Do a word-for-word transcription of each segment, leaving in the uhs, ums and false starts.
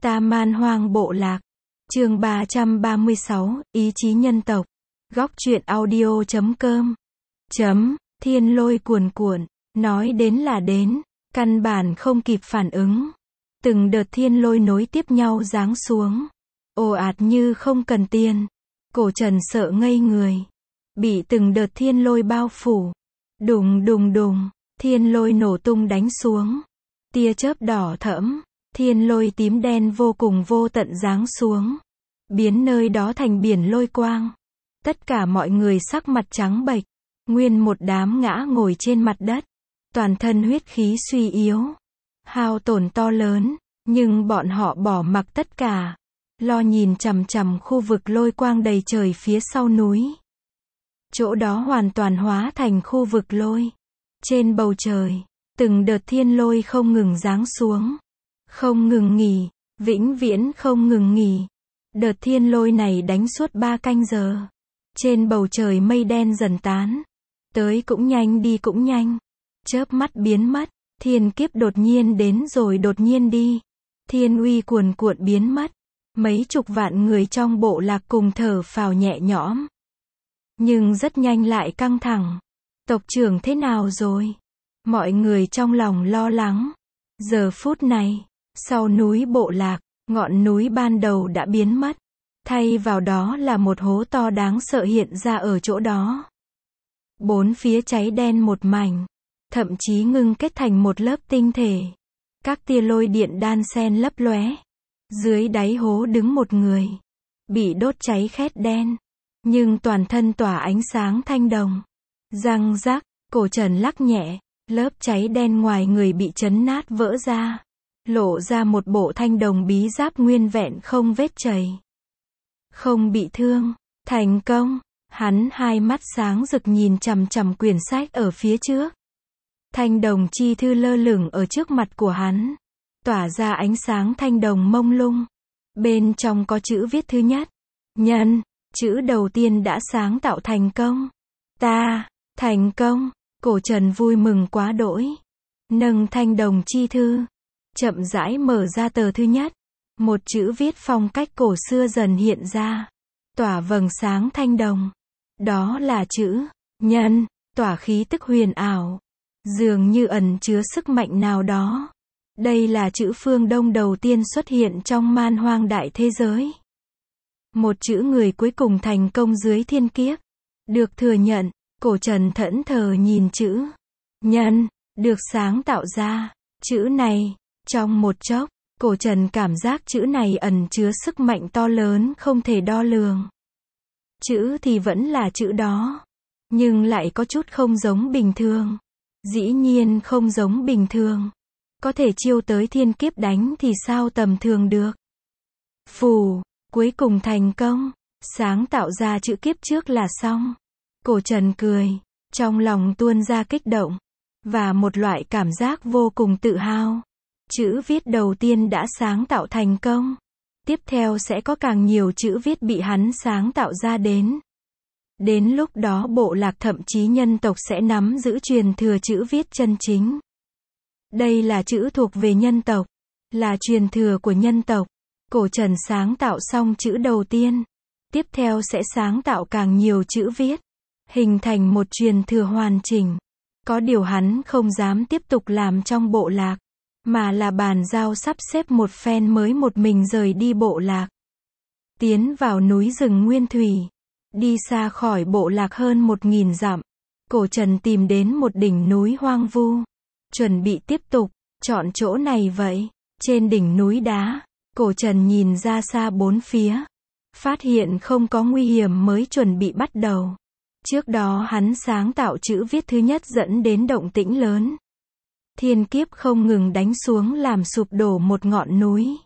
Ta Man Hoang Bộ Lạc. Chương ba trăm ba mươi sáu, Ý chí nhân tộc. Góc truyện audio chấm com. Chấm, thiên lôi cuồn cuộn, nói đến là đến, căn bản không kịp phản ứng. Từng đợt thiên lôi nối tiếp nhau giáng xuống, ồ ạt như không cần tiền. Cổ Trần sợ ngây người, bị từng đợt thiên lôi bao phủ. Đùng đùng đùng, thiên lôi nổ tung đánh xuống. Tia chớp đỏ thẫm, thiên lôi tím đen vô cùng vô tận giáng xuống, biến nơi đó thành biển lôi quang. Tất cả mọi người sắc mặt trắng bệch, nguyên một đám ngã ngồi trên mặt đất, toàn thân huyết khí suy yếu, hao tổn to lớn, nhưng bọn họ bỏ mặc tất cả, lo nhìn chằm chằm khu vực lôi quang đầy trời phía sau núi. Chỗ đó hoàn toàn hóa thành khu vực lôi. Trên bầu trời, từng đợt thiên lôi không ngừng giáng xuống, không ngừng nghỉ, vĩnh viễn không ngừng nghỉ. Đợt thiên lôi này đánh suốt ba canh giờ. Trên bầu trời mây đen dần tán, tới cũng nhanh đi cũng nhanh, chớp mắt biến mất. Thiên kiếp đột nhiên đến rồi đột nhiên đi, thiên uy cuồn cuộn biến mất. Mấy chục vạn người trong bộ lạc cùng thở phào nhẹ nhõm, nhưng rất nhanh lại căng thẳng. Tộc trưởng thế nào rồi? Mọi người trong lòng lo lắng. Giờ phút này, sau núi bộ lạc, ngọn núi ban đầu đã biến mất, thay vào đó là một hố to đáng sợ hiện ra ở chỗ đó. Bốn phía cháy đen một mảnh, thậm chí ngưng kết thành một lớp tinh thể. Các tia lôi điện đan xen lấp lóe. Dưới đáy hố đứng một người, bị đốt cháy khét đen, nhưng toàn thân tỏa ánh sáng thanh đồng. Răng rắc, Cổ Trần lắc nhẹ, lớp cháy đen ngoài người bị chấn nát vỡ ra, lộ ra một bộ thanh đồng bí giáp nguyên vẹn không vết chảy. Không bị thương, thành công. Hắn hai mắt sáng rực nhìn chằm chằm quyển sách ở phía trước. Thanh đồng chi thư lơ lửng ở trước mặt của hắn, tỏa ra ánh sáng thanh đồng mông lung. Bên trong có chữ viết thứ nhất, nhân, chữ đầu tiên đã sáng tạo thành công. Ta, thành công. Cổ Trần vui mừng quá đỗi, nâng thanh đồng chi thư, chậm rãi mở ra tờ thứ nhất. Một chữ viết phong cách cổ xưa dần hiện ra, tỏa vầng sáng thanh đồng. Đó là chữ nhân, tỏa khí tức huyền ảo, dường như ẩn chứa sức mạnh nào đó. Đây là chữ phương Đông đầu tiên xuất hiện trong man hoang đại thế giới. Một chữ người cuối cùng thành công dưới thiên kiếp, được thừa nhận. Cổ Trần thẫn thờ nhìn chữ nhân, được sáng tạo ra. Chữ này, trong một chốc, Cổ Trần cảm giác chữ này ẩn chứa sức mạnh to lớn không thể đo lường. Chữ thì vẫn là chữ đó, nhưng lại có chút không giống bình thường. Dĩ nhiên không giống bình thường. Có thể chiêu tới thiên kiếp đánh thì sao tầm thường được. Phù, cuối cùng thành công, sáng tạo ra chữ kiếp trước là xong. Cổ Trần cười, trong lòng tuôn ra kích động, và một loại cảm giác vô cùng tự hào. Chữ viết đầu tiên đã sáng tạo thành công. Tiếp theo sẽ có càng nhiều chữ viết bị hắn sáng tạo ra đến. Đến lúc đó bộ lạc thậm chí nhân tộc sẽ nắm giữ truyền thừa chữ viết chân chính. Đây là chữ thuộc về nhân tộc, là truyền thừa của nhân tộc. Cổ Trần sáng tạo xong chữ đầu tiên, tiếp theo sẽ sáng tạo càng nhiều chữ viết, hình thành một truyền thừa hoàn chỉnh. Có điều hắn không dám tiếp tục làm trong bộ lạc, mà là bàn giao sắp xếp một phen mới một mình rời đi bộ lạc, tiến vào núi rừng nguyên thủy, đi xa khỏi bộ lạc hơn một nghìn dặm. Cổ Trần tìm đến một đỉnh núi hoang vu, chuẩn bị tiếp tục, chọn chỗ này vậy. Trên đỉnh núi đá, Cổ Trần nhìn ra xa bốn phía, phát hiện không có nguy hiểm mới chuẩn bị bắt đầu. Trước đó hắn sáng tạo chữ viết thứ nhất dẫn đến động tĩnh lớn. Thiên kiếp không ngừng đánh xuống làm sụp đổ một ngọn núi.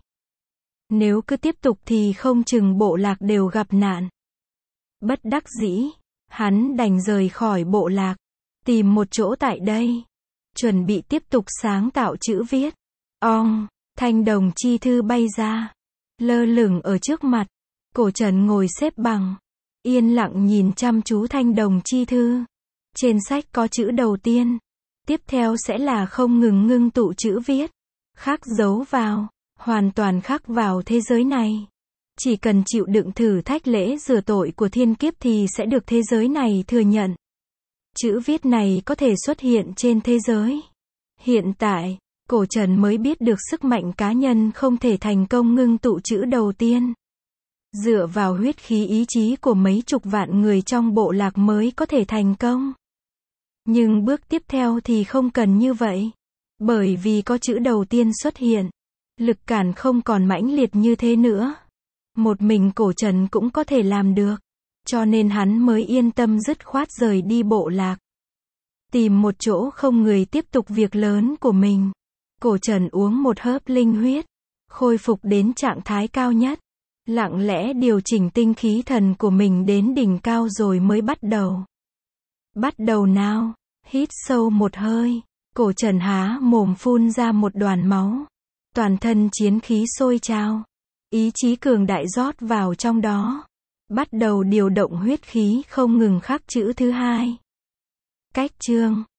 Nếu cứ tiếp tục thì không chừng bộ lạc đều gặp nạn. Bất đắc dĩ, hắn đành rời khỏi bộ lạc, tìm một chỗ tại đây, chuẩn bị tiếp tục sáng tạo chữ viết. Ong, thanh đồng chi thư bay ra, lơ lửng ở trước mặt. Cổ Trần ngồi xếp bằng, yên lặng nhìn chăm chú thanh đồng chi thư. Trên sách có chữ đầu tiên, tiếp theo sẽ là không ngừng ngưng tụ chữ viết, khắc dấu vào. hoàn toàn khắc vào thế giới này. Chỉ cần chịu đựng thử thách lễ rửa tội của thiên kiếp thì sẽ được thế giới này thừa nhận. Chữ viết này có thể xuất hiện trên thế giới. Hiện tại, Cổ Trần mới biết được sức mạnh cá nhân không thể thành công ngưng tụ chữ đầu tiên. Dựa vào huyết khí ý chí của mấy chục vạn người trong bộ lạc mới có thể thành công. Nhưng bước tiếp theo thì không cần như vậy. Bởi vì có chữ đầu tiên xuất hiện, lực cản không còn mãnh liệt như thế nữa. Một mình Cổ Trần cũng có thể làm được. Cho nên hắn mới yên tâm dứt khoát rời đi bộ lạc. Tìm một chỗ không người tiếp tục việc lớn của mình. Cổ Trần uống một hớp linh huyết, khôi phục đến trạng thái cao nhất. Lặng lẽ điều chỉnh tinh khí thần của mình đến đỉnh cao rồi mới bắt đầu. Bắt đầu nào, hít sâu một hơi. Cổ Trần há mồm phun ra một đoàn máu. Toàn thân chiến khí sôi trào. Ý chí cường đại rót vào trong đó. Bắt đầu điều động huyết khí không ngừng khắc chữ thứ hai. Cách chương